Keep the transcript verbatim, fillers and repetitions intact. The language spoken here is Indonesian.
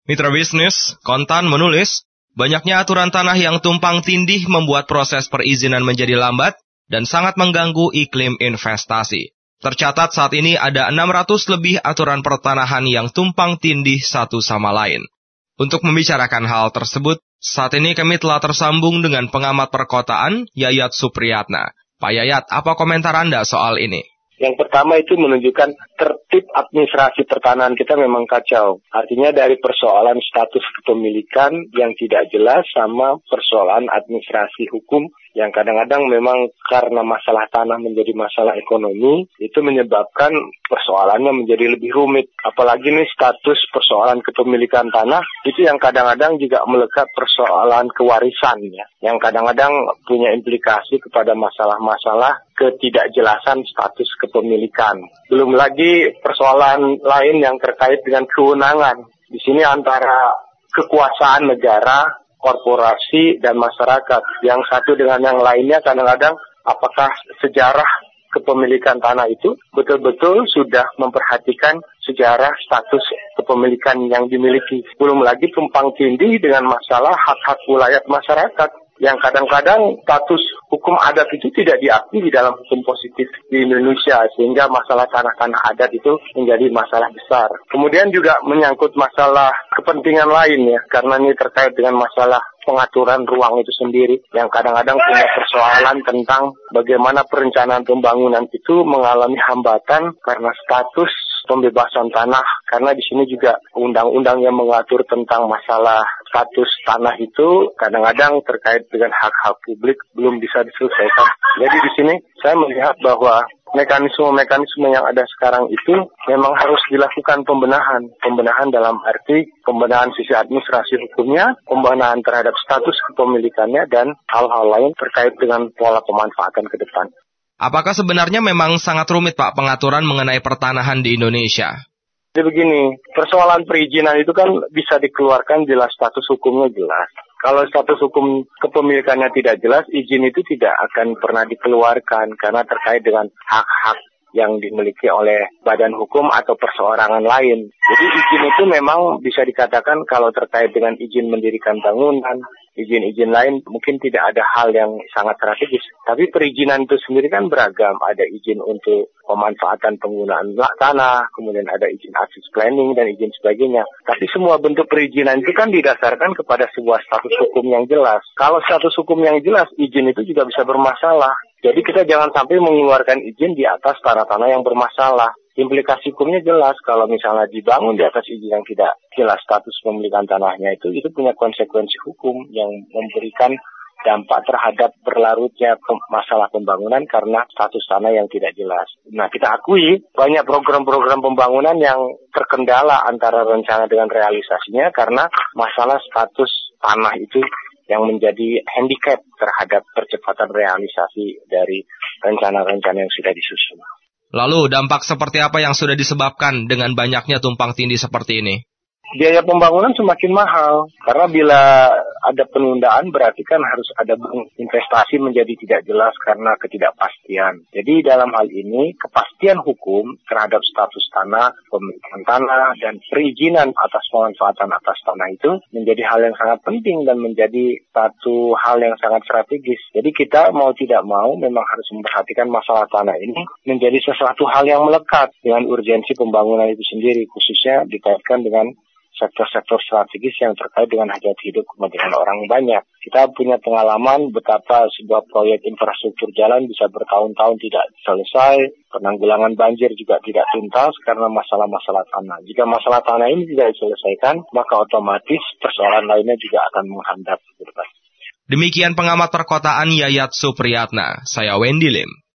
Mitra bisnis, Kontan menulis, banyaknya aturan tanah yang tumpang tindih membuat proses perizinan menjadi lambat dan sangat mengganggu iklim investasi. Tercatat saat ini ada enam ratus lebih aturan pertanahan yang tumpang tindih satu sama lain. Untuk membicarakan hal tersebut, saat ini kami telah tersambung dengan pengamat perkotaan, Yayat Supriyatna. Pak Yayat, apa komentar Anda soal ini? Yang pertama itu menunjukkan tertib administrasi pertanahan kita memang kacau. Artinya dari persoalan status kepemilikan yang tidak jelas sama persoalan administrasi hukum yang kadang-kadang memang karena masalah tanah menjadi masalah ekonomi, itu menyebabkan persoalannya menjadi lebih rumit. Apalagi nih status persoalan kepemilikan tanah, itu yang kadang-kadang juga melekat persoalan kewarisan, ya, yang kadang-kadang punya implikasi kepada masalah-masalah ketidakjelasan status kepemilikan. Belum lagi persoalan lain yang terkait dengan kewenangan. Di sini antara kekuasaan negara, korporasi, dan masyarakat. Yang satu dengan yang lainnya kadang-kadang apakah sejarah kepemilikan tanah itu betul-betul sudah memperhatikan sejarah status kepemilikan yang dimiliki. Belum lagi tumpang tindih dengan masalah hak-hak wilayah masyarakat, yang kadang-kadang status hukum adat itu tidak diakui di dalam hukum positif di Indonesia, sehingga masalah tanah-tanah adat itu menjadi masalah besar. Kemudian juga menyangkut masalah kepentingan lain, ya, karena ini terkait dengan masalah pengaturan ruang itu sendiri, yang kadang-kadang punya persoalan tentang bagaimana perencanaan pembangunan itu mengalami hambatan karena status pembebasan tanah, karena di sini juga undang-undang yang mengatur tentang masalah status tanah itu kadang-kadang terkait dengan hak-hak publik belum bisa diselesaikan. Jadi di sini saya melihat bahwa mekanisme-mekanisme yang ada sekarang itu memang harus dilakukan pembenahan. Pembenahan dalam arti pembenahan sisi administrasi hukumnya, pembenahan terhadap status kepemilikannya, dan hal-hal lain terkait dengan pola pemanfaatan ke depan. Apakah sebenarnya memang sangat rumit, Pak, pengaturan mengenai pertanahan di Indonesia? Jadi begini, persoalan perizinan itu kan bisa dikeluarkan jelas status hukumnya jelas. Kalau status hukum kepemilikannya tidak jelas, izin itu tidak akan pernah dikeluarkan karena terkait dengan hak-hak yang dimiliki oleh badan hukum atau perseorangan lain. Jadi izin itu memang bisa dikatakan kalau terkait dengan izin mendirikan bangunan, izin-izin lain mungkin tidak ada hal yang sangat strategis. Tapi perizinan itu sendiri kan beragam. Ada izin untuk pemanfaatan penggunaan tanah, kemudian ada izin access planning dan izin sebagainya. Tapi semua bentuk perizinan itu kan didasarkan kepada sebuah status hukum yang jelas. Kalau status hukum yang jelas, izin itu juga bisa bermasalah. Jadi kita jangan sampai mengeluarkan izin di atas tanah-tanah yang bermasalah. Implikasi hukumnya jelas, kalau misalnya dibangun di atas izin yang tidak jelas status pemilikan tanahnya itu, itu punya konsekuensi hukum yang memberikan dampak terhadap berlarutnya masalah pembangunan karena status tanah yang tidak jelas. Nah, kita akui banyak program-program pembangunan yang terkendala antara rencana dengan realisasinya karena masalah status tanah itu yang menjadi handicap terhadap percepatan realisasi dari rencana-rencana yang sudah disusun. Lalu dampak seperti apa yang sudah disebabkan dengan banyaknya tumpang tindih seperti ini? Biaya pembangunan semakin mahal, karena bila ada penundaan berarti kan harus ada investasi menjadi tidak jelas karena ketidakpastian. Jadi dalam hal ini kepastian hukum terhadap status tanah, pemilikan tanah, dan perizinan atas pemanfaatan atas tanah itu menjadi hal yang sangat penting dan menjadi satu hal yang sangat strategis. Jadi kita mau tidak mau memang harus memperhatikan masalah tanah ini menjadi sesuatu hal yang melekat dengan urgensi pembangunan itu sendiri, khususnya dikaitkan dengan sektor-sektor strategis yang terkait dengan hajat hidup kepentingan orang banyak. Kita punya pengalaman betapa sebuah proyek infrastruktur jalan bisa bertahun-tahun tidak selesai, penanggulangan banjir juga tidak tuntas karena masalah-masalah tanah. Jika masalah tanah ini tidak diselesaikan, maka otomatis persoalan lainnya juga akan menghandap. Demikian pengamat perkotaan Yayat Supriyatna. Saya Wendy Lim.